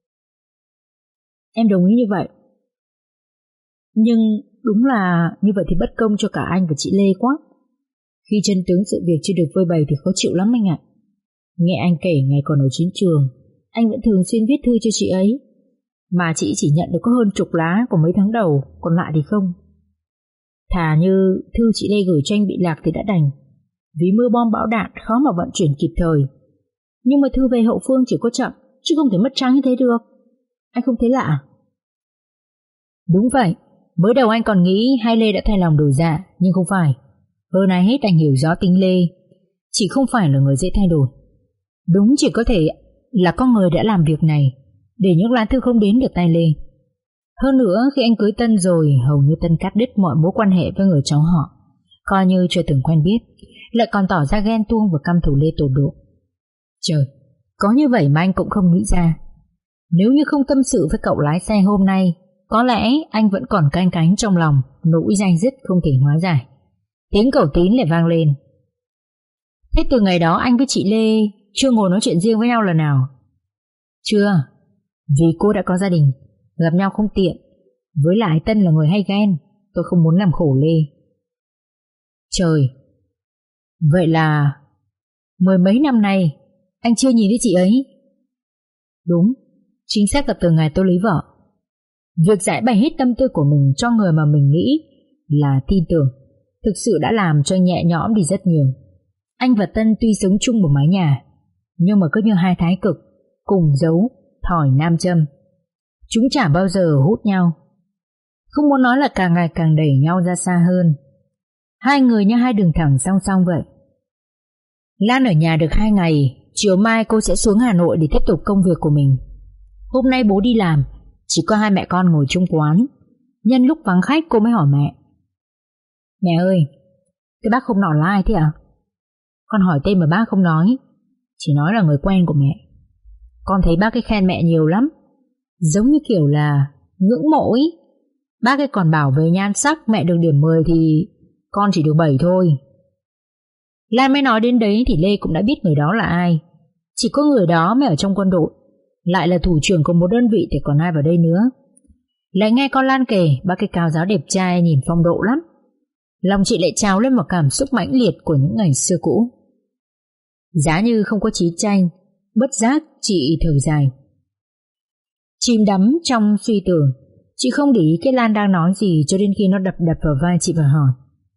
Em đồng ý như vậy, nhưng đúng là như vậy thì bất công cho cả anh và chị Lê quá. Khi chân tướng sự việc chưa được phơi bày thì khó chịu lắm anh ạ. Nghe anh kể ngày còn ở chiến trường, anh vẫn thường xuyên viết thư cho chị ấy, mà chị chỉ nhận được có hơn 10 lá của mấy tháng đầu, còn lại thì không. Thà như thư chị Lê gửi cho anh bị lạc thì đã đành, vì mưa bom bão đạn khó mà vận chuyển kịp thời. Nhưng mà thư về hậu phương chỉ có chậm, chứ không thể mất trắng như thế được. Anh không thấy lạ? Đúng vậy, mới đầu anh còn nghĩ hai Lê đã thay lòng đổi dạ, nhưng không phải. Hơn ai hết anh hiểu rõ tính Lê. Chị không phải là người dễ thay đổi. Đúng chỉ có thể là có người đã làm việc này để những lá thư không đến được tay Lê. Hơn nữa khi anh cưới Tân rồi, hầu như Tân cắt đứt mọi mối quan hệ với người cháu họ, coi như chưa từng quen biết, lại còn tỏ ra ghen tuông và căm thù Lê tột độ. Trời, có như vậy mà anh cũng không nghĩ ra. Nếu như không tâm sự với cậu lái xe hôm nay, có lẽ anh vẫn còn canh cánh trong lòng nỗi day dứt không thể hóa giải. Tiếng cẩu Tín lại vang lên. Thế từ ngày đó anh với chị Lê chưa ngồi nói chuyện riêng với nhau lần nào? Chưa, vì cô đã có gia đình, gặp nhau không tiện. Với lại Tân là người hay ghen, tôi không muốn làm khổ Lê. Trời, vậy là 10 mấy năm nay anh chưa nhìn thấy chị ấy? Đúng, chính xác là từ ngày tôi lấy vợ. Việc giải bày hết tâm tư của mình cho người mà mình nghĩ là tin tưởng thực sự đã làm cho nhẹ nhõm đi rất nhiều. Anh và Tân tuy sống chung một mái nhà, nhưng mà cứ như hai thái cực cùng giấu thỏi nam châm. Chúng chả bao giờ hút nhau. Không muốn nói là càng ngày càng đẩy nhau ra xa hơn. Hai người như hai đường thẳng song song vậy. Lan ở nhà được 2 ngày, chiều mai cô sẽ xuống Hà Nội để tiếp tục công việc của mình. Hôm nay bố đi làm, chỉ có hai mẹ con ngồi chung quán. Nhân lúc vắng khách cô mới hỏi mẹ. Mẹ ơi, cái bác không nọ là ai thế ạ? Con hỏi tên mà bác không nói, chỉ nói là người quen của mẹ. Con thấy bác ấy khen mẹ nhiều lắm, giống như kiểu là ngưỡng mộ ấy. Bác ấy còn bảo về nhan sắc mẹ được điểm 10 thì con chỉ được 7 thôi. Lan mới nói đến đấy thì Lê cũng đã biết người đó là ai. Chỉ có người đó mới ở trong quân đội, lại là thủ trưởng của một đơn vị thì còn ai vào đây nữa. Lại nghe con Lan kể bác ấy cao giáo đẹp trai, nhìn phong độ lắm. Lòng chị lại trào lên một cảm xúc mãnh liệt của những ngày xưa cũ. Giá như không có chiến tranh, bất giác chị thở dài. Chìm đắm trong suy tưởng, chị không để ý cái Lan đang nói gì cho đến khi nó đập vào vai chị và hỏi.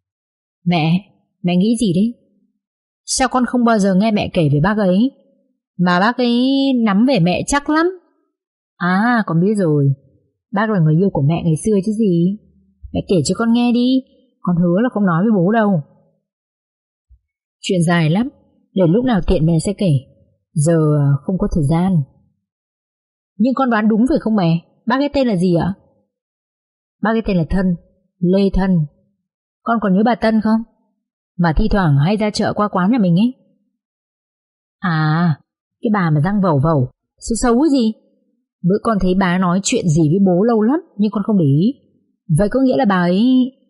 Mẹ nghĩ gì đấy? Sao con không bao giờ nghe mẹ kể về bác ấy? Mà bác ấy nắm về mẹ chắc lắm. À, con biết rồi. Bác là người yêu của mẹ ngày xưa chứ gì. Mẹ kể cho con nghe đi, con hứa là không nói với bố đâu. Chuyện dài lắm, để lúc nào tiện mẹ sẽ kể. Giờ không có thời gian. Nhưng con đoán đúng phải không mẹ? Bác ấy tên là gì ạ? Bác ấy tên là Thân, Lê Thân. Con còn nhớ bà Tân không? Mà thi thoảng hay ra chợ qua quán nhà mình ấy. À, cái bà mà răng vẩu vẩu, xấu xấu cái gì? Bữa con thấy bà nói chuyện gì với bố lâu lắm, nhưng con không để ý. Vậy có nghĩa là bà ấy...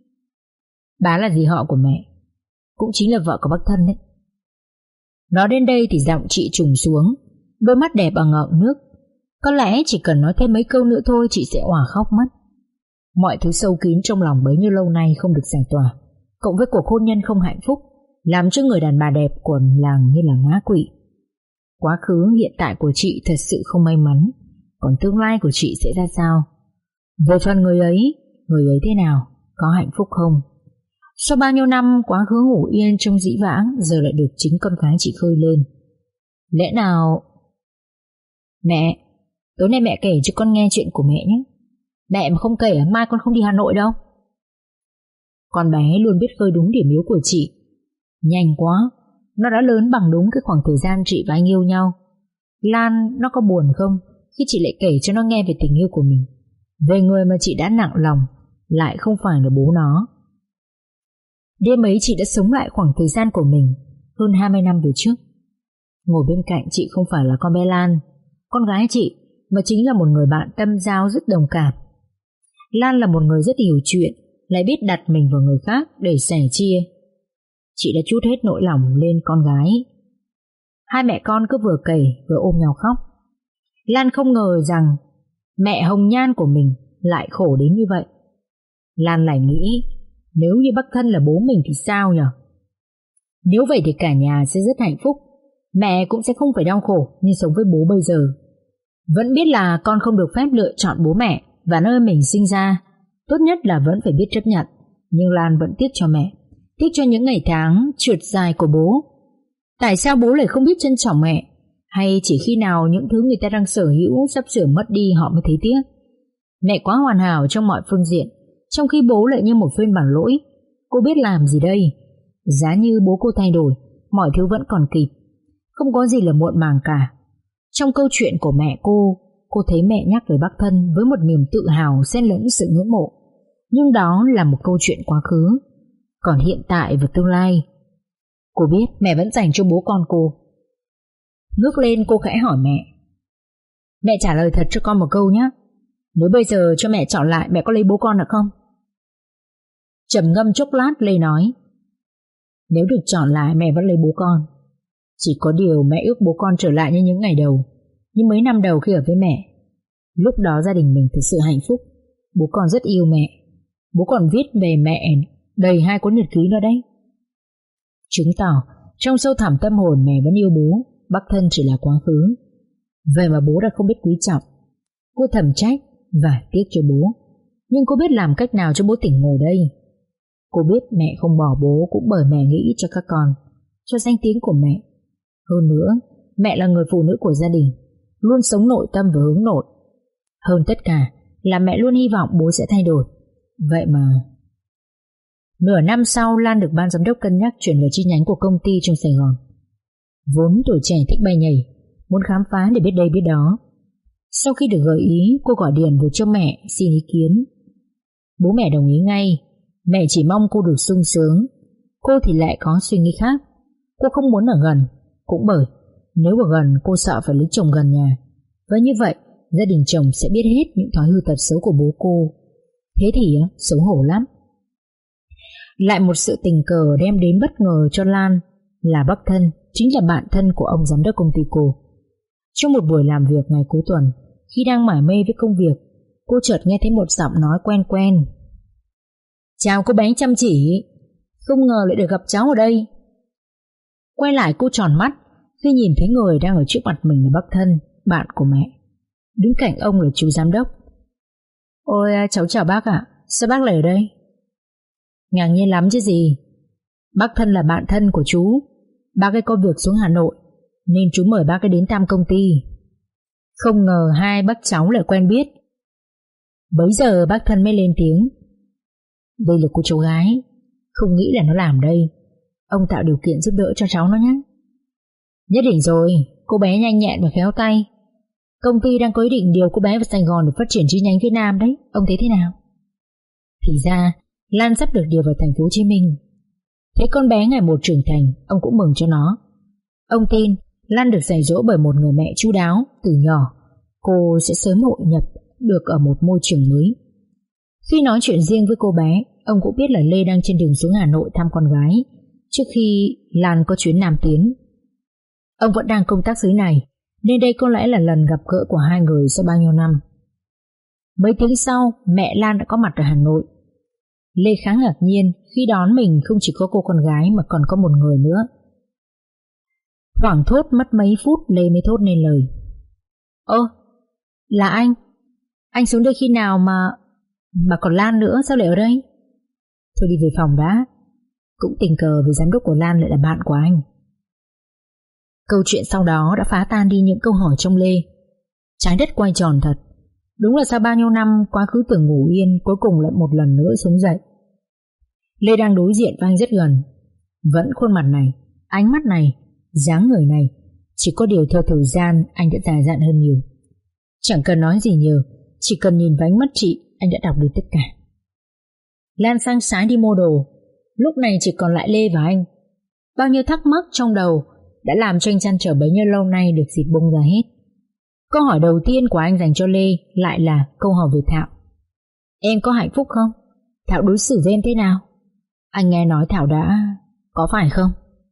Bà là dì họ của mẹ, cũng chính là vợ của bác Thân đấy. Nói đến đây thì giọng chị trùng xuống, đôi mắt đẹp ở ngợm nước. Có lẽ chỉ cần nói thêm mấy câu nữa thôi chị sẽ òa khóc mất. Mọi thứ sâu kín trong lòng bấy nhiêu lâu nay không được giải tỏa, cộng với cuộc hôn nhân không hạnh phúc, làm cho người đàn bà đẹp của làng như là ngã quỵ. Quá khứ hiện tại của chị thật sự không may mắn, còn tương lai của chị sẽ ra sao? Về phần người ấy thế nào? Có hạnh phúc không? Sau bao nhiêu năm quá khứ ngủ yên trong dĩ vãng, giờ lại được chính con gái chị khơi lên. Lẽ nào... Mẹ, tối nay mẹ kể cho con nghe chuyện của mẹ nhé. Mẹ mà không kể mai con không đi Hà Nội đâu. Con bé luôn biết khơi đúng điểm yếu của chị. Nhanh quá, nó đã lớn bằng đúng cái khoảng thời gian chị và anh yêu nhau. Lan, nó có buồn không khi chị lại kể cho nó nghe về tình yêu của mình, về người mà chị đã nặng lòng, lại không phải là bố nó. Đêm ấy chị đã sống lại khoảng thời gian của mình hơn 20 năm về trước. Ngồi bên cạnh chị không phải là con bé Lan, con gái chị, mà chính là một người bạn tâm giao rất đồng cảm. Lan là một người rất hiểu chuyện, lại biết đặt mình vào người khác để sẻ chia. Chị đã trút hết nỗi lòng lên con gái. Hai mẹ con cứ vừa kể vừa ôm nhau khóc. Lan không ngờ rằng mẹ hồng nhan của mình lại khổ đến như vậy. Lan lại nghĩ, nếu như bác Thân là bố mình thì sao nhở? Nếu vậy thì cả nhà sẽ rất hạnh phúc, mẹ cũng sẽ không phải đau khổ như sống với bố bây giờ. Vẫn biết là con không được phép lựa chọn bố mẹ và nơi mình sinh ra, tốt nhất là vẫn phải biết chấp nhận. Nhưng Lan vẫn tiếc cho mẹ, tiếc cho những ngày tháng trượt dài của bố. Tại sao bố lại không biết trân trọng mẹ? Hay chỉ khi nào những thứ người ta đang sở hữu sắp sửa mất đi họ mới thấy tiếc? Mẹ quá hoàn hảo trong mọi phương diện, trong khi bố lại như một phiên bản lỗi. Cô biết làm gì đây? Giá như bố cô thay đổi, mọi thứ vẫn còn kịp. Không có gì là muộn màng cả. Trong câu chuyện của mẹ cô thấy mẹ nhắc về bác Thân với một niềm tự hào xen lẫn sự ngưỡng mộ. Nhưng đó là một câu chuyện quá khứ. Còn hiện tại và tương lai, cô biết mẹ vẫn dành cho bố con cô. Ngước lên cô khẽ hỏi mẹ. Mẹ trả lời thật cho con một câu nhé. Nếu bây giờ cho mẹ chọn lại, mẹ có lấy bố con được không? Trầm ngâm chốc lát, Lê nói. Nếu được chọn lại, mẹ vẫn lấy bố con. Chỉ có điều mẹ ước bố con trở lại như những ngày đầu, như mấy năm đầu khi ở với mẹ. Lúc đó gia đình mình thực sự hạnh phúc. Bố con rất yêu mẹ. Bố còn viết về mẹ đầy 2 cuốn nhật ký nữa đấy. Chứng tỏ trong sâu thẳm tâm hồn mẹ vẫn yêu bố. Bác Thân chỉ là quá khứ. Vậy mà bố đã không biết quý trọng. Cô thầm trách và tiếc cho bố. Nhưng cô biết làm cách nào cho bố tỉnh ngộ đây. Cô biết mẹ không bỏ bố cũng bởi mẹ nghĩ cho các con, cho danh tiếng của mẹ. Hơn nữa, mẹ là người phụ nữ của gia đình, luôn sống nội tâm và hướng nội. Hơn tất cả là mẹ luôn hy vọng bố sẽ thay đổi. Vậy mà nửa năm sau, Lan được ban giám đốc cân nhắc chuyển vào chi nhánh của công ty trong Sài Gòn. Vốn tuổi trẻ thích bay nhảy, muốn khám phá để biết đây biết đó. Sau khi được gợi ý, cô gọi điện về cho mẹ xin ý kiến. Bố mẹ đồng ý ngay. Mẹ chỉ mong cô được sung sướng. Cô thì lại có suy nghĩ khác. Cô không muốn ở gần, cũng bởi nếu ở gần cô sợ phải lấy chồng gần nhà. Và như vậy gia đình chồng sẽ biết hết những thói hư tật xấu của bố cô. Thế thì xấu hổ lắm. Lại một sự tình cờ đem đến bất ngờ cho Lan là bác Thân chính là bạn thân của ông giám đốc công ty cô. Trong một buổi làm việc ngày cuối tuần, khi đang mải mê với công việc, cô chợt nghe thấy một giọng nói quen quen. Chào cô bé chăm chỉ, không ngờ lại được gặp cháu ở đây. Quay lại cô tròn mắt khi nhìn thấy người đang ở trước mặt mình là bác Thân, bạn của mẹ. Đứng cạnh ông là chú giám đốc. Ôi cháu chào bác ạ, sao bác lại ở đây? Ngạc nhiên lắm chứ gì. Bác Thân là bạn thân của chú. Bác ấy có việc xuống Hà Nội nên chú mời bác ấy đến thăm công ty. Không ngờ hai bác cháu lại quen biết. Bấy giờ bác Thân mới lên tiếng. Đây là cô cháu gái, không nghĩ là nó làm đây. Ông tạo điều kiện giúp đỡ cho cháu nó nhé. Nhất định rồi, cô bé nhanh nhẹn và khéo tay. Công ty đang có ý định điều cô bé vào Sài Gòn để phát triển chi nhánh phía Nam đấy. Ông thấy thế nào? Thì ra Lan sắp được điều vào thành phố Hồ Chí Minh. Thấy con bé ngày một trưởng thành, ông cũng mừng cho nó. Ông tin Lan được dạy dỗ bởi một người mẹ chu đáo. Từ nhỏ cô sẽ sớm hội nhập được ở một môi trường mới. Khi nói chuyện riêng với cô bé, ông cũng biết là Lê đang trên đường xuống Hà Nội thăm con gái trước khi Lan có chuyến Nam tiến. Ông vẫn đang công tác dưới này, nên đây có lẽ là lần gặp gỡ của hai người sau bao nhiêu năm. Mấy tiếng sau, mẹ Lan đã có mặt ở Hà Nội. Lê khá ngạc nhiên khi đón mình không chỉ có cô con gái mà còn có một người nữa. Thoảng thốt mất mấy phút Lê mới thốt nên lời. Ơ, là anh? Anh xuống đây khi nào mà còn Lan nữa, sao lại ở đây? Thôi đi về phòng đã. Cũng tình cờ vì giám đốc của Lan lại là bạn của anh. Câu chuyện sau đó đã phá tan đi những câu hỏi trong Lê. Trái đất quay tròn thật. Đúng là sau bao nhiêu năm quá khứ tưởng ngủ yên, cuối cùng lại một lần nữa sống dậy. Lê đang đối diện với anh rất gần. Vẫn khuôn mặt này, ánh mắt này, dáng người này. Chỉ có điều theo thời gian anh đã già dặn hơn nhiều. Chẳng cần nói gì nhiều, chỉ cần nhìn vào ánh mắt chị, anh đã đọc được tất cả. Lan sang sái đi mua đồ. Lúc này chỉ còn lại Lê và anh. Bao nhiêu thắc mắc trong đầu đã làm cho anh trăn trở bấy nhiêu lâu nay được dịp bung ra hết. Câu hỏi đầu tiên của anh dành cho Lê lại là câu hỏi về Thảo. Em có hạnh phúc không? Thảo đối xử với em thế nào? Anh nghe nói Thảo đã... có phải không?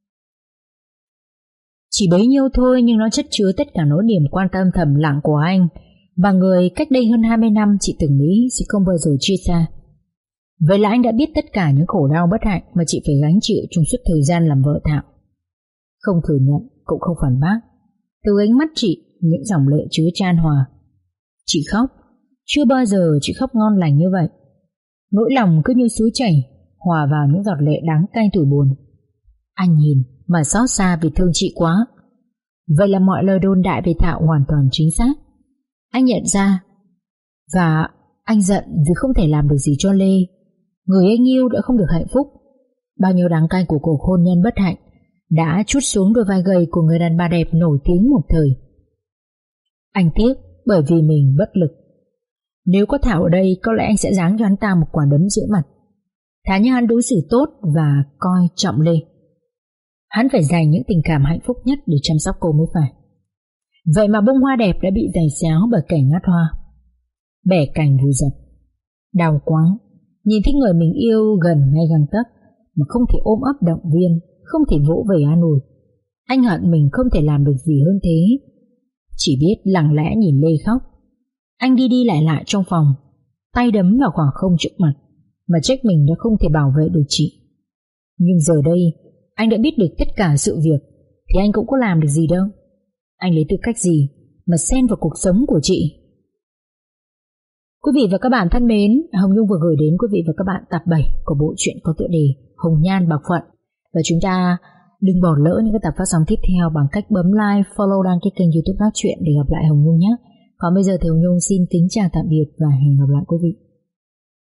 Chỉ bấy nhiêu thôi nhưng nó chất chứa tất cả nỗi niềm quan tâm thầm lặng của anh và người cách đây hơn 20 năm chị từng nghĩ sẽ không bao giờ chia xa. Vậy là anh đã biết tất cả những khổ đau bất hạnh mà chị phải gánh chịu trong suốt thời gian làm vợ Thảo. Không thừa nhận cũng không phản bác. Từ ánh mắt chị những dòng lệ chứa chan hòa. Chị khóc. Chưa bao giờ chị khóc ngon lành như vậy. Nỗi lòng cứ như suối chảy hòa vào những giọt lệ đắng cay tủi buồn. Anh nhìn mà xót xa vì thương chị quá. Vậy là mọi lời đồn đại về Thảo hoàn toàn chính xác. Anh nhận ra. Và anh giận vì không thể làm được gì cho Lê. Người anh yêu đã không được hạnh phúc. Bao nhiêu đắng cay của cuộc hôn nhân bất hạnh đã trút xuống đôi vai gầy của người đàn bà đẹp nổi tiếng một thời. Anh tiếc bởi vì mình bất lực. Nếu có Thảo ở đây, có lẽ anh sẽ giáng cho hắn ta một quả đấm giữa mặt. Thà như hắn đối xử tốt và coi trọng Lê. Hắn phải dành những tình cảm hạnh phúc nhất để chăm sóc cô mới phải. Vậy mà bông hoa đẹp đã bị giày xéo bởi kẻ ngắt hoa. Bẻ cành vùi dập. Đau quá, nhìn thấy người mình yêu gần ngay gang tấc mà không thể ôm ấp động viên, không thể vỗ về an ủi. Anh hận mình không thể làm được gì hơn thế. Chỉ biết lặng lẽ nhìn Lê khóc. Anh đi lại trong phòng, tay đấm vào khoảng không trước mặt, mà trách mình đã không thể bảo vệ được chị. Nhưng giờ đây anh đã biết được tất cả sự việc, thì anh cũng có làm được gì đâu. Anh lấy tư cách gì mà xen vào cuộc sống của chị? Quý vị và các bạn thân mến, Hồng Nhung vừa gửi đến quý vị và các bạn tập 7 của bộ truyện có tựa đề Hồng Nhan Bạc Phận. Và chúng ta đừng bỏ lỡ những cái tập phát sóng tiếp theo bằng cách bấm like, follow, đăng ký kênh YouTube Bác Truyện để gặp lại Hồng Nhung nhé. Còn bây giờ thì Hồng Nhung xin kính chào tạm biệt và hẹn gặp lại quý vị.